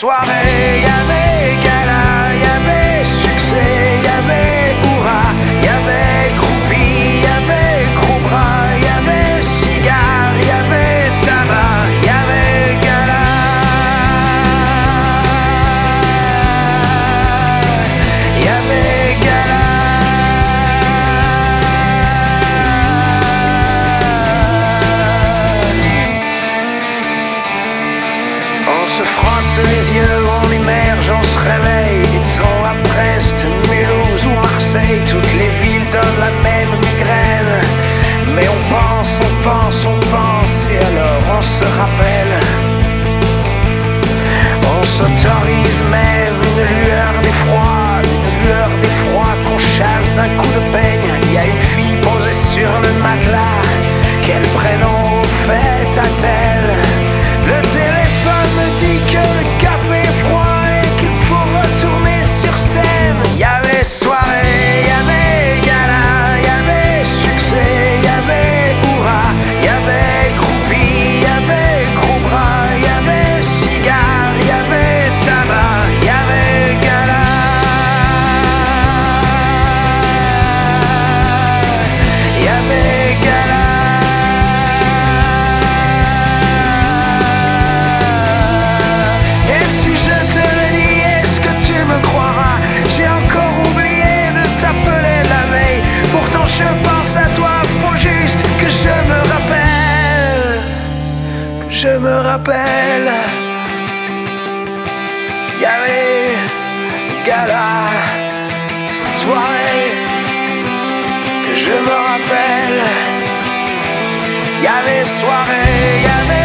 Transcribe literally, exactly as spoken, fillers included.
soirée, y avait gala, y avait succès, y avait hurrah, y avait groupie, y avait gros bras, y avait cigare, y avait tabac, y avait gala. Y avait gala. On se frotte les yeux, on immerge, on se réveille. Étant à Brest, Mulhouse ou Marseille, toutes les villes donnent la même migraine. Mais on pense, on pense, on pense, et alors on se rappelle. On s'autorise même une lueur d'effroi, une lueur d'effroi qu'on chasse d'un coup de peigne. Il y a une fille posée sur le matelas, quel prénom fait a-t-elle? Le téléphone me dit que le café est froid et qu'il faut retourner sur scène. Y avait soirée, y avait gala, y avait succès, y avait hurrah, y avait groupie, y avait gros bras, y avait cigare, y avait tabac, y avait gala. Y avait gala. Et si je te le dis, est-ce que tu me croiras? J'ai encore oublié de t'appeler la veille. Pourtant je pense à toi, faut juste que je me rappelle, que je me rappelle. Y avait gala, soirée, que je me rappelle. Y avait soirée, y avait